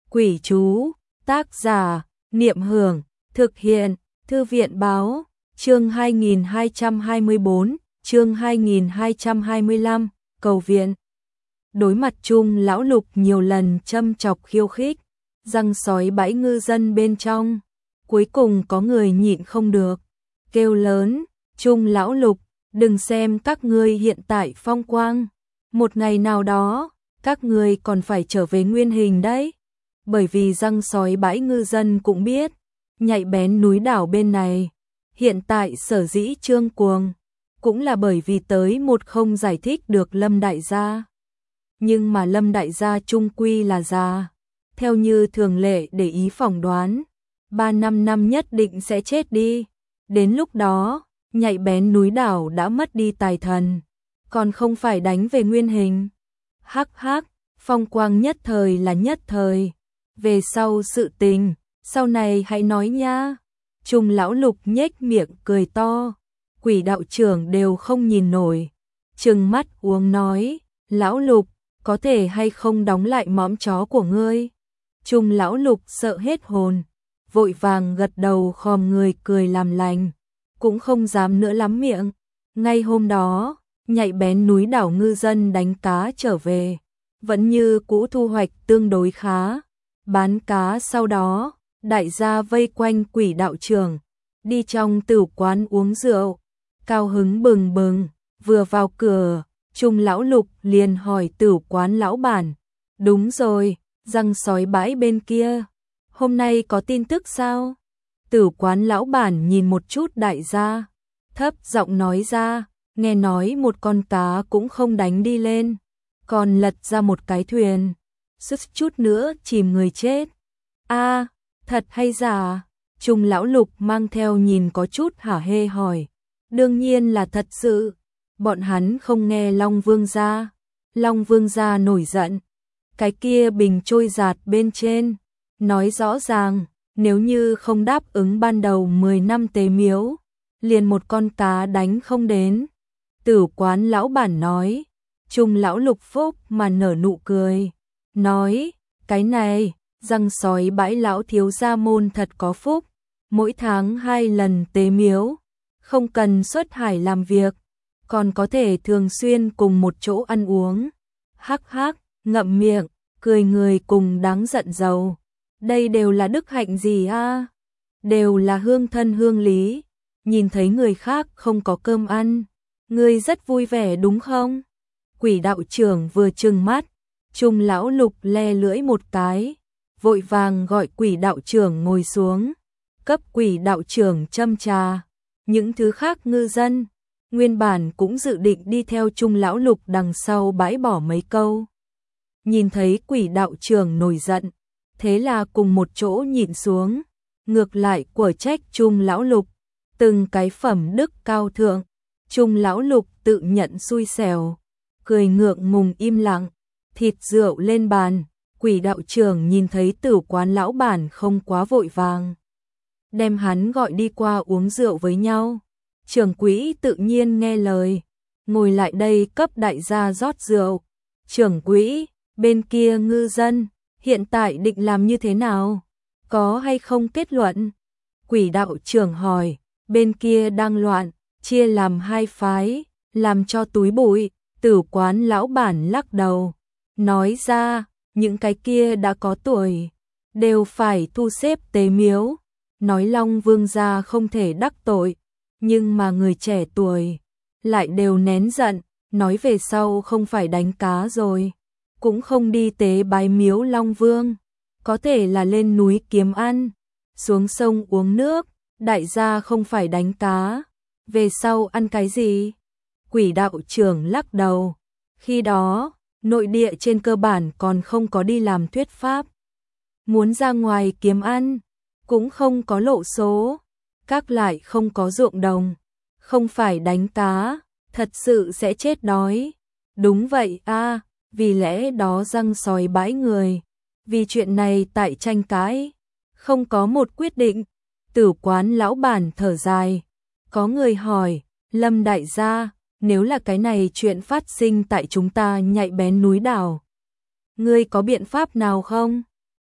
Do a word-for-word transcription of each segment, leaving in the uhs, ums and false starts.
Quỷ chú, tác giả, Niệm Hưởng, thực hiện, Thư viện báo, chương hai nghìn hai trăm hai mươi tư, chương hai nghìn hai trăm hai mươi lăm, cầu viện. Đối mặt chung lão Lục nhiều lần châm chọc khiêu khích, răng sói bãi ngư dân bên trong, cuối cùng có người nhịn không được, kêu lớn, chung lão Lục, đừng xem các ngươi hiện tại phong quang, một ngày nào đó, các ngươi còn phải trở về nguyên hình đấy. Bởi vì răng sói bãi ngư dân cũng biết, nhạy bén núi đảo bên này, hiện tại sở dĩ trương cuồng, cũng là bởi vì tới một không giải thích được Lâm đại gia. Nhưng mà Lâm đại gia trung quy là già, theo như thường lệ để ý phỏng đoán, ba năm năm nhất định sẽ chết đi. Đến lúc đó, nhạy bén núi đảo đã mất đi tài thần, còn không phải đánh về nguyên hình. Hắc hắc, phong quang nhất thời là nhất thời, về sau sự tình, sau này hãy nói nha. Trung lão Lục nhếch miệng cười to, quỷ đạo trưởng đều không nhìn nổi, trừng mắt uống nói, lão Lục, có thể hay không đóng lại mõm chó của ngươi. Trung lão Lục sợ hết hồn, vội vàng gật đầu khom người cười làm lành, cũng không dám nữa lắm miệng. Ngay hôm đó, nhạy bén núi đảo ngư dân đánh cá trở về, vẫn như cũ thu hoạch tương đối khá. Bán cá sau đó, đại gia vây quanh quỷ đạo trưởng, đi trong tửu quán uống rượu, cao hứng bừng bừng, vừa vào cửa, Trung lão Lục liền hỏi tửu quán lão bản, đúng rồi, răng sói bãi bên kia, hôm nay có tin tức sao? Tửu quán lão bản nhìn một chút đại gia, thấp giọng nói ra, nghe nói một con cá cũng không đánh đi lên, còn lật ra một cái thuyền, suýt chút nữa chìm người chết. A, à, thật hay giả? Trung lão Lục mang theo nhìn có chút hả hê hỏi. Đương nhiên là thật sự. Bọn hắn không nghe Long Vương gia. Long Vương gia nổi giận. Cái kia bình trôi giạt bên trên, nói rõ ràng, nếu như không đáp ứng ban đầu mười năm tế miếu, liền một con cá đánh không đến. Tửu quán lão bản nói. Trung lão Lục phúc mà nở nụ cười, nói, cái này, răng sói bãi lão thiếu gia môn thật có phúc, mỗi tháng hai lần tế miếu, không cần xuất hải làm việc, còn có thể thường xuyên cùng một chỗ ăn uống. Hắc hắc, ngậm miệng, cười người cùng đáng giận giàu. Đây đều là đức hạnh gì a? À? Đều là hương thân hương lý, nhìn thấy người khác không có cơm ăn, ngươi rất vui vẻ đúng không? Quỷ đạo trưởng vừa trừng mắt, Trung lão Lục le lưỡi một cái, vội vàng gọi quỷ đạo trưởng ngồi xuống, cấp quỷ đạo trưởng châm trà. Những thứ khác ngư dân, nguyên bản cũng dự định đi theo Trung lão Lục đằng sau bãi bỏ mấy câu. Nhìn thấy quỷ đạo trưởng nổi giận, thế là cùng một chỗ nhìn xuống, ngược lại của trách Trung lão Lục, từng cái phẩm đức cao thượng, Trung lão Lục tự nhận xui xẻo, cười ngượng ngùng im lặng. Thịt rượu lên bàn, quỷ đạo trưởng nhìn thấy tửu quán lão bản không quá vội vàng, đem hắn gọi đi qua uống rượu với nhau. Trưởng quỹ tự nhiên nghe lời, ngồi lại đây cấp đại gia rót rượu. Trưởng quỹ, bên kia ngư dân, hiện tại định làm như thế nào? Có hay không kết luận? Quỷ đạo trưởng hỏi, bên kia đang loạn, chia làm hai phái, làm cho túi bụi. Tửu quán lão bản lắc đầu, nói ra, những cái kia đã có tuổi, đều phải thu xếp tế miếu, nói Long Vương gia không thể đắc tội, nhưng mà người trẻ tuổi lại đều nén giận, nói về sau không phải đánh cá rồi, cũng không đi tế bái miếu Long Vương, có thể là lên núi kiếm ăn, xuống sông uống nước, đại gia không phải đánh cá, về sau ăn cái gì? Quỷ đạo trưởng lắc đầu, khi đó, nội địa trên cơ bản còn không có đi làm thuyết pháp. Muốn ra ngoài kiếm ăn, cũng không có lộ số, các lại không có ruộng đồng, không phải đánh cá, thật sự sẽ chết đói. Đúng vậy a, à, vì lẽ đó răng sói bãi người, vì chuyện này tại tranh cãi, không có một quyết định. Tửu quán lão bản thở dài, có người hỏi, Lâm đại gia, nếu là cái này chuyện phát sinh tại chúng ta nhạy bén núi đảo, ngươi có biện pháp nào không?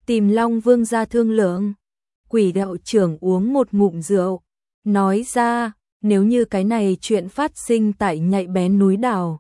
Tìm Long Vương ra thương lượng. Quỷ đạo trưởng uống một ngụm rượu, nói ra, nếu như cái này chuyện phát sinh tại Nhạy Bén núi đảo,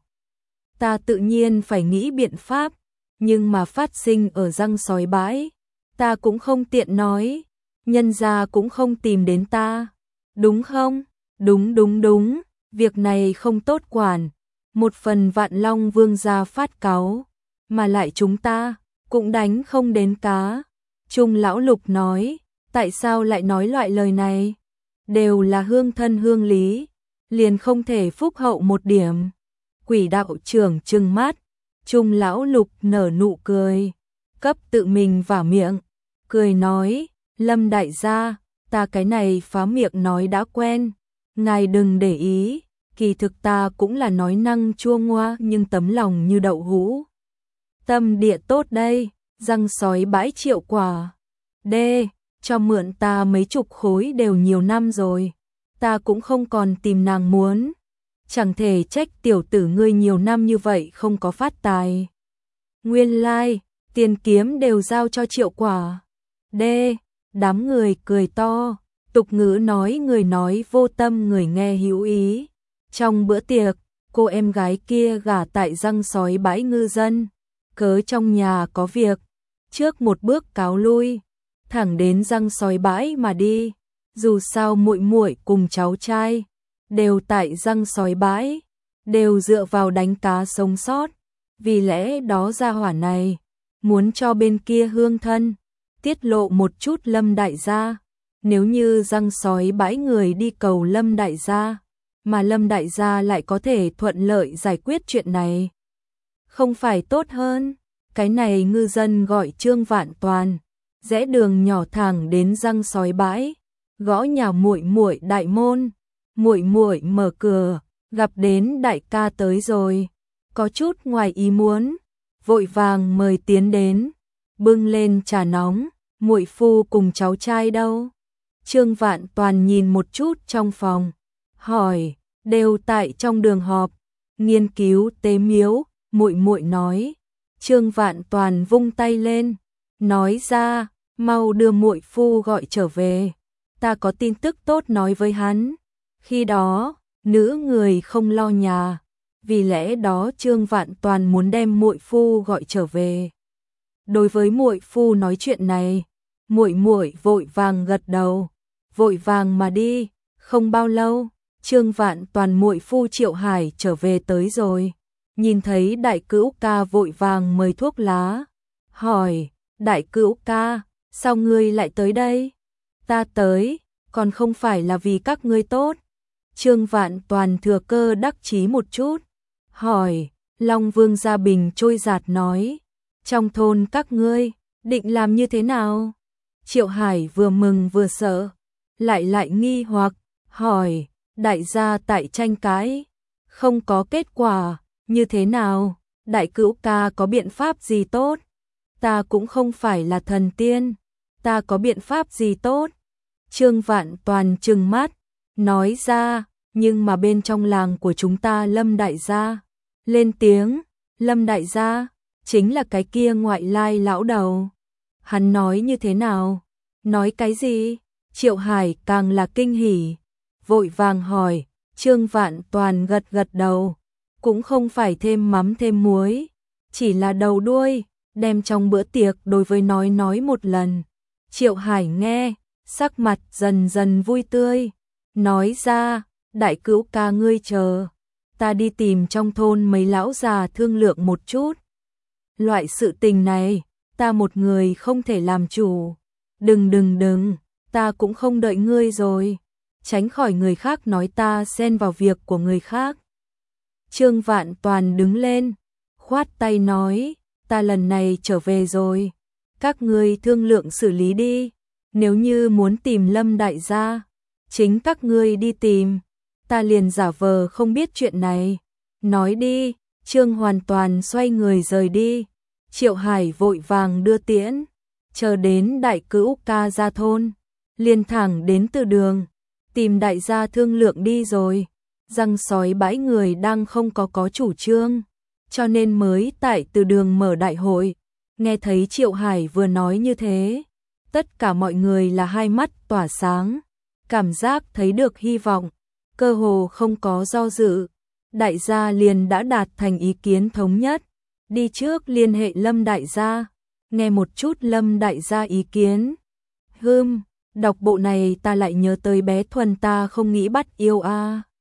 ta tự nhiên phải nghĩ biện pháp, nhưng mà phát sinh ở răng sói bãi, ta cũng không tiện nói, nhân gia cũng không tìm đến ta, đúng không? Đúng đúng đúng, việc này không tốt quản, một phần Vạn Long Vương gia phát cáu, mà lại chúng ta cũng đánh không đến cá. Trung lão Lục nói, tại sao lại nói loại lời này? Đều là hương thân hương lý, liền không thể phúc hậu một điểm. Quỷ đạo trưởng trừng mắt, Trung lão Lục nở nụ cười, cấp tự mình vả miệng, cười nói, Lâm đại gia, ta cái này phá miệng nói đã quen, ngài đừng để ý, kỳ thực ta cũng là nói năng chua ngoa nhưng tấm lòng như đậu hũ. Tâm địa tốt đây, răng sói bãi triệu quả. D, cho mượn ta mấy chục khối đều nhiều năm rồi, ta cũng không còn tìm nàng muốn. Chẳng thể trách tiểu tử ngươi nhiều năm như vậy không có phát tài. Nguyên lai, like, tiền kiếm đều giao cho triệu quả. D, đám người cười to, tục ngữ nói người nói vô tâm người nghe hữu ý. Trong bữa tiệc, cô em gái kia gả tại răng sói bãi ngư dân, cớ trong nhà có việc, trước một bước cáo lui, thẳng đến răng sói bãi mà đi, dù sao muội muội cùng cháu trai đều tại răng sói bãi, đều dựa vào đánh cá sống sót, vì lẽ đó gia hỏa này muốn cho bên kia hương thân tiết lộ một chút Lâm đại gia, nếu như răng sói bãi người đi cầu Lâm đại gia, mà Lâm đại gia lại có thể thuận lợi giải quyết chuyện này, không phải tốt hơn? Cái này ngư dân gọi Trương Vạn Toàn, rẽ đường nhỏ thẳng đến răng sói bãi, gõ nhà muội muội đại môn, muội muội mở cửa, gặp đến đại ca tới rồi, có chút ngoài ý muốn, vội vàng mời tiến đến, bưng lên trà nóng, muội phu cùng cháu trai đâu? Trương Vạn Toàn nhìn một chút trong phòng, hỏi, đều tại trong đường họp, nghiên cứu tế miếu, muội muội nói. Trương Vạn Toàn vung tay lên, nói ra, mau đưa muội phu gọi trở về, ta có tin tức tốt nói với hắn. Khi đó, nữ người không lo nhà, vì lẽ đó Trương Vạn Toàn muốn đem muội phu gọi trở về. Đối với muội phu nói chuyện này, muội muội vội vàng gật đầu, vội vàng mà đi, không bao lâu, Trương Vạn Toàn muội phu Triệu Hải trở về tới rồi. Nhìn thấy đại cữu ca vội vàng mời thuốc lá, hỏi, đại cữu ca, sao ngươi lại tới đây? Ta tới, còn không phải là vì các ngươi tốt. Trương Vạn Toàn thừa cơ đắc chí một chút, hỏi, Long Vương Gia Bình trôi giạt nói, trong thôn các ngươi, định làm như thế nào? Triệu Hải vừa mừng vừa sợ, lại lại nghi hoặc, hỏi, đại gia tại tranh cãi, không có kết quả. Như thế nào, đại cữu ca có biện pháp gì tốt? Ta cũng không phải là thần tiên, ta có biện pháp gì tốt? Trương Vạn Toàn trừng mắt, nói ra, nhưng mà bên trong làng của chúng ta Lâm đại gia, lên tiếng, Lâm đại gia, chính là cái kia ngoại lai lão đầu. Hắn nói như thế nào? Nói cái gì? Triệu Hải càng là kinh hỉ, vội vàng hỏi, Trương Vạn Toàn gật gật đầu. Cũng không phải thêm mắm thêm muối, chỉ là đầu đuôi, đem trong bữa tiệc đối với nói nói một lần. Triệu Hải nghe, sắc mặt dần dần vui tươi, nói ra, đại cữu ca ngươi chờ, ta đi tìm trong thôn mấy lão già thương lượng một chút. Loại sự tình này, ta một người không thể làm chủ. Đừng đừng đừng, ta cũng không đợi ngươi rồi, tránh khỏi người khác nói ta xen vào việc của người khác. Trương Vạn Toàn đứng lên, khoát tay nói, ta lần này trở về rồi, các ngươi thương lượng xử lý đi, nếu như muốn tìm Lâm đại gia, chính các ngươi đi tìm, ta liền giả vờ không biết chuyện này, nói đi. Trương hoàn toàn xoay người rời đi, Triệu Hải vội vàng đưa tiễn, chờ đến đại cữu ca ra thôn, liền thẳng đến từ đường, tìm đại gia thương lượng đi rồi. Răng sói bãi người đang không có có chủ trương, cho nên mới tại từ đường mở đại hội, Nghe thấy Triệu Hải vừa nói như thế, tất cả mọi người là hai mắt tỏa sáng, cảm giác thấy được hy vọng, cơ hồ không có do dự. Đại gia liền đã đạt thành ý kiến thống nhất, đi trước liên hệ Lâm đại gia, nghe một chút Lâm đại gia ý kiến. Hừm, đọc bộ này ta lại nhớ tới bé Thuần ta không nghĩ bắt yêu a.